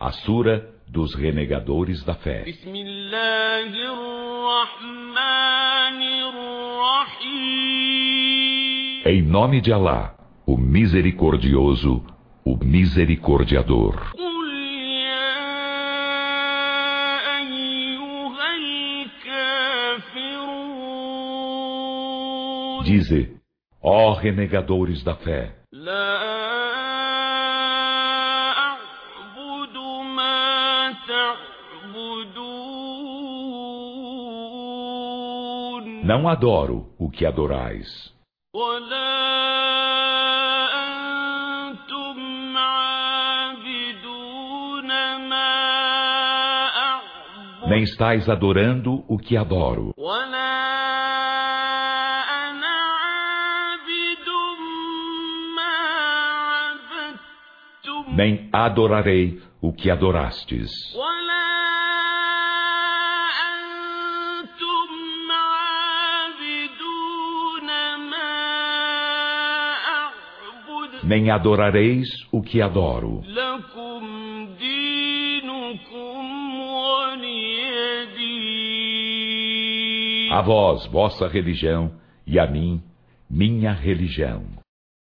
A Sura dos Renegadores da Fé. Em nome de Alá, o Misericordioso, o Misericordiador. Dize, ó renegadores da fé, não adoro o que adorais, nem estáis adorando o que adoro, nem adorarei o que adorastes, nem adorareis o que adoro. A vós, vossa religião, e a mim, minha religião.